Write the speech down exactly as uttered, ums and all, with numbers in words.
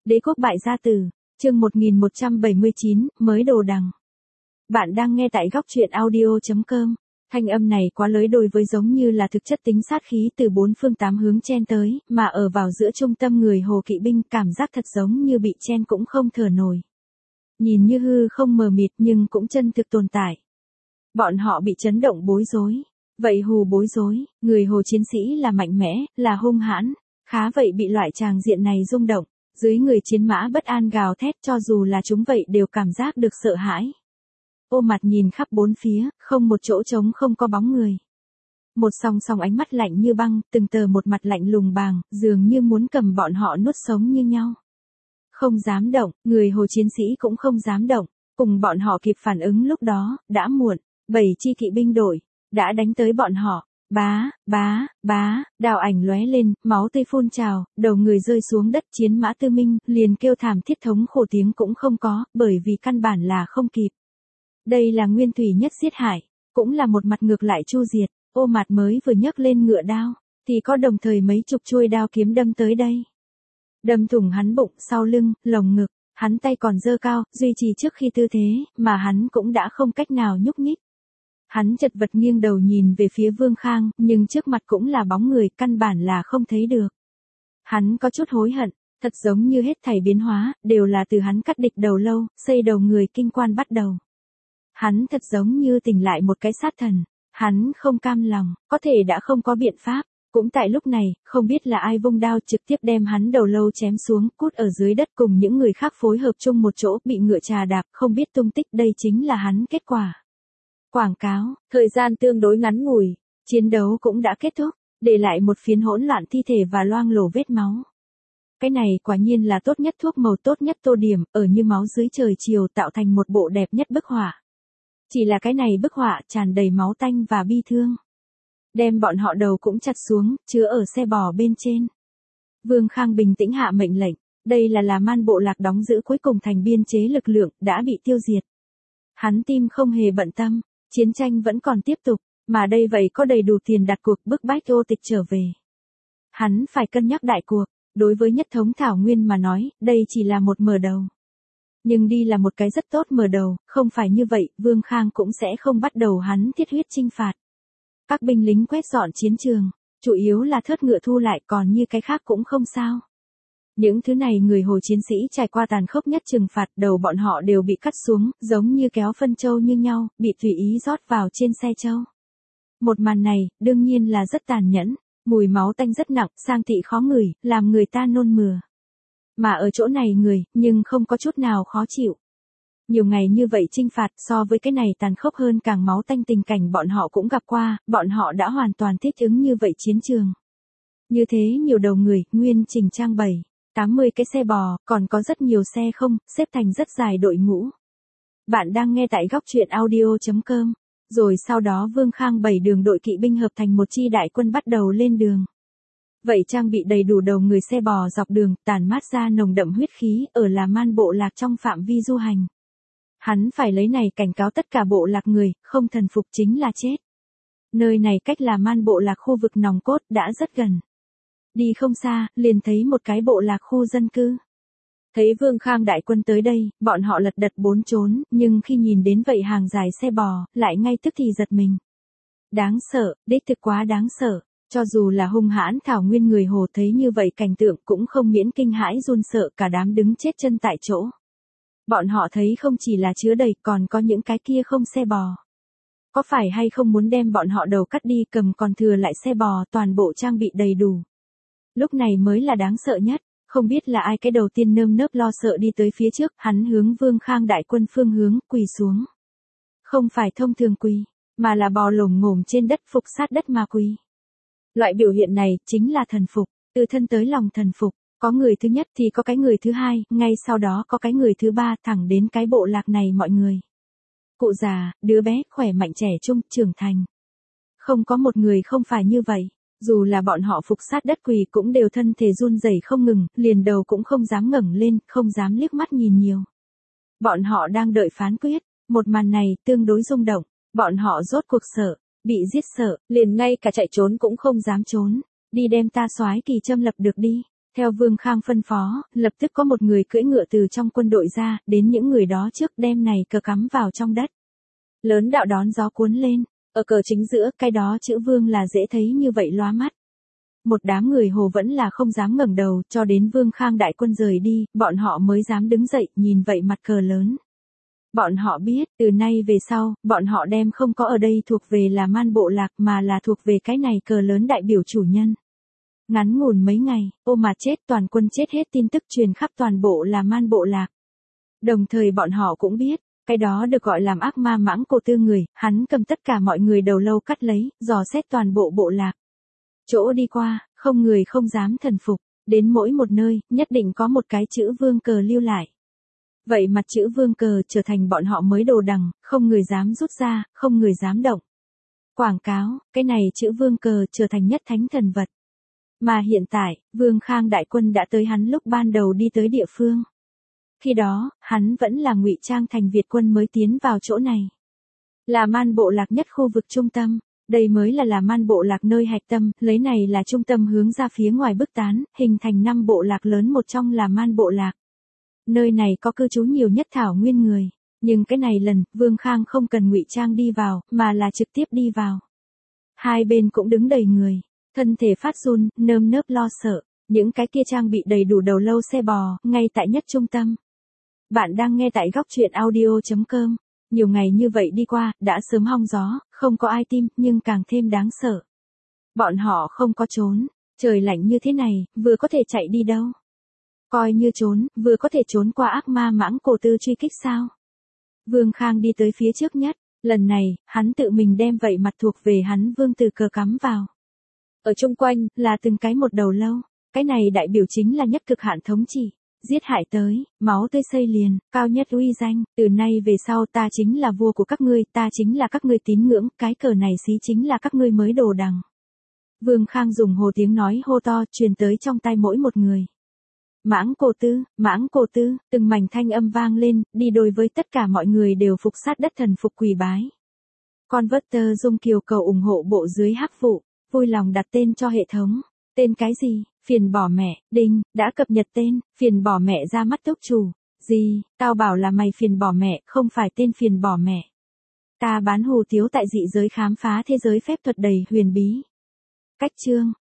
Đế quốc bại gia tử, chương một nghìn một trăm bảy mươi chín, mới đồ đằng. Bạn đang nghe tại góc truyện audio chấm com. Thanh âm này quá lới đôi với giống như là thực chất tính sát khí từ bốn phương tám hướng chen tới, mà ở vào giữa trung tâm người Hồ kỵ binh, cảm giác thật giống như bị chen cũng không thở nổi. Nhìn như hư không mờ mịt nhưng cũng chân thực tồn tại. Bọn họ bị chấn động bối rối. Vậy hù bối rối, người Hồ chiến sĩ là mạnh mẽ, là hung hãn, khá vậy bị loại tràng diện này rung động. Dưới người chiến mã bất an gào thét, cho dù là chúng vậy đều cảm giác được sợ hãi. Ô mặt nhìn khắp bốn phía, không một chỗ trống, không có bóng người. Một song song ánh mắt lạnh như băng, từng tờ một mặt lạnh lùng bàng, dường như muốn cầm bọn họ nuốt sống như nhau. Không dám động, người Hồ chiến sĩ cũng không dám động, cùng bọn họ kịp phản ứng lúc đó, đã muộn. Bảy chi kỵ binh đội đã đánh tới bọn họ. Bá, bá, bá, đao ảnh lóe lên, máu tươi phun trào, đầu người rơi xuống đất, chiến mã Tư Minh liền kêu thảm thiết thống khổ tiếng cũng không có, bởi vì căn bản là không kịp. Đây là nguyên thủy nhất giết hại, cũng là một mặt ngược lại chu diệt. Ô mặt mới vừa nhấc lên ngựa đao, thì có đồng thời mấy chục chuôi đao kiếm đâm tới đây. Đâm thủng hắn bụng, sau lưng, lồng ngực, hắn tay còn giơ cao, duy trì trước khi tư thế, mà hắn cũng đã không cách nào nhúc nhích. Hắn chật vật nghiêng đầu nhìn về phía Vương Khang, nhưng trước mặt cũng là bóng người, căn bản là không thấy được. Hắn có chút hối hận, thật giống như hết thảy biến hóa, đều là từ hắn cắt địch đầu lâu, xây đầu người kinh quan bắt đầu. Hắn thật giống như tỉnh lại một cái sát thần, hắn không cam lòng, có thể đã không có biện pháp. Cũng tại lúc này, không biết là ai vung đao trực tiếp đem hắn đầu lâu chém xuống, cút ở dưới đất cùng những người khác phối hợp chung một chỗ, bị ngựa trà đạp, không biết tung tích, đây chính là hắn kết quả. Quảng cáo, thời gian tương đối ngắn ngủi, chiến đấu cũng đã kết thúc, để lại một phiến hỗn loạn thi thể và loang lổ vết máu. Cái này quả nhiên là tốt nhất thuốc màu, tốt nhất tô điểm, ở như máu dưới trời chiều, tạo thành một bộ đẹp nhất bức họa. Chỉ là cái này bức họa tràn đầy máu tanh và bi thương. Đem bọn họ đầu cũng chặt xuống, chứa ở xe bò bên trên. Vương Khang bình tĩnh hạ mệnh lệnh, đây là là man bộ lạc đóng giữ cuối cùng thành biên chế lực lượng, đã bị tiêu diệt. Hắn tim không hề bận tâm. Chiến tranh vẫn còn tiếp tục, mà đây vậy có đầy đủ tiền đặt cuộc bức bách Ô Tịch trở về. Hắn phải cân nhắc đại cuộc, đối với nhất thống Thảo Nguyên mà nói, đây chỉ là một mở đầu. Nhưng đi là một cái rất tốt mở đầu, không phải như vậy, Vương Khang cũng sẽ không bắt đầu hắn thiết huyết chinh phạt. Các binh lính quét dọn chiến trường, chủ yếu là thớt ngựa thu lại, còn như cái khác cũng không sao. Những thứ này người Hồ chiến sĩ trải qua tàn khốc nhất trừng phạt, đầu bọn họ đều bị cắt xuống, giống như kéo phân trâu như nhau, bị tùy ý rót vào trên xe trâu. Một màn này, đương nhiên là rất tàn nhẫn, mùi máu tanh rất nặng, sang thị khó ngửi, làm người ta nôn mửa. Mà ở chỗ này người, nhưng không có chút nào khó chịu. Nhiều ngày như vậy chinh phạt, so với cái này tàn khốc hơn càng máu tanh tình cảnh bọn họ cũng gặp qua, bọn họ đã hoàn toàn thích ứng như vậy chiến trường. Như thế nhiều đầu người, nguyên trình trang bày. tám mươi cái xe bò, còn có rất nhiều xe không, xếp thành rất dài đội ngũ. Bạn đang nghe tại góc truyện audio chấm com. Rồi sau đó Vương Khang bảy đường đội kỵ binh hợp thành một chi đại quân bắt đầu lên đường. Vậy trang bị đầy đủ đầu người xe bò dọc đường, tản mát ra nồng đậm huyết khí, ở là man bộ lạc trong phạm vi du hành. Hắn phải lấy này cảnh cáo tất cả bộ lạc người, không thần phục chính là chết. Nơi này cách là man bộ lạc khu vực nòng cốt đã rất gần. Đi không xa, liền thấy một cái bộ lạc khu dân cư. Thấy Vương Khang đại quân tới đây, bọn họ lật đật bốn trốn, nhưng khi nhìn đến vậy hàng dài xe bò, lại ngay tức thì giật mình. Đáng sợ, đích thực quá đáng sợ, cho dù là hung hãn Thảo Nguyên người Hồ thấy như vậy cảnh tượng cũng không miễn kinh hãi run sợ, cả đám đứng chết chân tại chỗ. Bọn họ thấy không chỉ là chứa đầy, còn có những cái kia không xe bò. Có phải hay không muốn đem bọn họ đầu cắt đi, cầm còn thừa lại xe bò, toàn bộ trang bị đầy đủ. Lúc này mới là đáng sợ nhất, không biết là ai cái đầu tiên nơm nớp lo sợ đi tới phía trước, hắn hướng Vương Khang đại quân phương hướng, quỳ xuống. Không phải thông thường quỳ, mà là bò lồm ngồm trên đất phục sát đất mà quỳ. Loại biểu hiện này, chính là thần phục, từ thân tới lòng thần phục, có người thứ nhất thì có cái người thứ hai, ngay sau đó có cái người thứ ba, thẳng đến cái bộ lạc này mọi người. Cụ già, đứa bé, khỏe mạnh trẻ trung, trưởng thành. Không có một người không phải như vậy. Dù là bọn họ phục sát đất quỳ cũng đều thân thể run rẩy không ngừng, liền đầu cũng không dám ngẩng lên, không dám liếc mắt nhìn nhiều. Bọn họ đang đợi phán quyết, một màn này tương đối rung động, bọn họ rốt cuộc sợ, bị giết sợ, liền ngay cả chạy trốn cũng không dám trốn, đi đem ta soái kỳ châm lập được đi, Theo Vương Khang phân phó, lập tức có một người cưỡi ngựa từ trong quân đội ra, đến những người đó trước đem này cờ cắm vào trong đất. Lớn đạo đón gió cuốn lên, ở cờ chính giữa, cái đó chữ Vương là dễ thấy như vậy lóa mắt. Một đám người Hồ vẫn là không dám ngẩng đầu, cho đến Vương Khang đại quân rời đi, bọn họ mới dám đứng dậy, nhìn vậy mặt cờ lớn. Bọn họ biết, từ nay về sau, bọn họ đem không có ở đây thuộc về là Man Bộ Lạc mà là thuộc về cái này cờ lớn đại biểu chủ nhân. Ngắn ngủn mấy ngày, ô mà chết toàn quân chết hết tin tức truyền khắp toàn bộ là Man Bộ Lạc. Đồng thời bọn họ cũng biết, cái đó được gọi làm ác ma Mãng Cổ Tư người, hắn cầm tất cả mọi người đầu lâu cắt lấy, dò xét toàn bộ bộ lạc. Chỗ đi qua, không người không dám thần phục, đến mỗi một nơi, nhất định có một cái chữ Vương cờ lưu lại. Vậy mặt chữ Vương cờ trở thành bọn họ mới đồ đằng, không người dám rút ra, không người dám động. Quảng cáo, cái này chữ Vương cờ trở thành nhất thánh thần vật. Mà hiện tại, Vương Khang đại quân đã tới hắn lúc ban đầu đi tới địa phương. Khi đó, hắn vẫn là ngụy trang thành Việt quân mới tiến vào chỗ này. Là Man Bộ Lạc nhất khu vực trung tâm, đây mới là là Man Bộ Lạc nơi hạch tâm, lấy này là trung tâm hướng ra phía ngoài bức tán, hình thành năm bộ lạc lớn một trong là Man Bộ Lạc. Nơi này có cư trú nhiều nhất thảo nguyên người, nhưng cái này lần, Vương Khang không cần ngụy trang đi vào, mà là trực tiếp đi vào. Hai bên cũng đứng đầy người, thân thể phát run, nơm nớp lo sợ, những cái kia trang bị đầy đủ đầu lâu xe bò, ngay tại nhất trung tâm. Bạn đang nghe tại góc truyện audio chấm com. Nhiều ngày như vậy đi qua, đã sớm hong gió, không có ai tim, nhưng càng thêm đáng sợ. Bọn họ không có trốn, trời lạnh như thế này, vừa có thể chạy đi đâu. Coi như trốn, vừa có thể trốn qua ác ma Mãng Cổ Tư truy kích sao. Vương Khang đi tới phía trước nhất, lần này, hắn tự mình đem vậy mặt thuộc về hắn Vương từ cờ cắm vào. Ở chung quanh, là từng cái một đầu lâu, cái này đại biểu chính là nhất cực hạn thống trị. Giết hại tới, máu tươi xây liền, cao nhất uy danh, từ nay về sau ta chính là vua của các ngươi, ta chính là các ngươi tín ngưỡng, cái cờ này xí chính là các ngươi mới đồ đằng. Vương Khang dùng hồ tiếng nói hô to, truyền tới trong tai mỗi một người. Mãng Cổ Tư, Mãng Cổ Tư, từng mảnh thanh âm vang lên, đi đối với tất cả mọi người đều phục sát đất thần phục quỳ bái. Converter Dung Kiều cầu ủng hộ bộ dưới hắc vụ, vui lòng đặt tên cho hệ thống. Tên cái gì? Phiền bỏ mẹ, đinh, đã cập nhật tên, phiền bỏ mẹ ra mắt túc chủ. Gì, tao bảo là mày phiền bỏ mẹ, không phải tên phiền bỏ mẹ. Ta bán hủ tiếu tại dị giới khám phá thế giới phép thuật đầy huyền bí. Cách chương,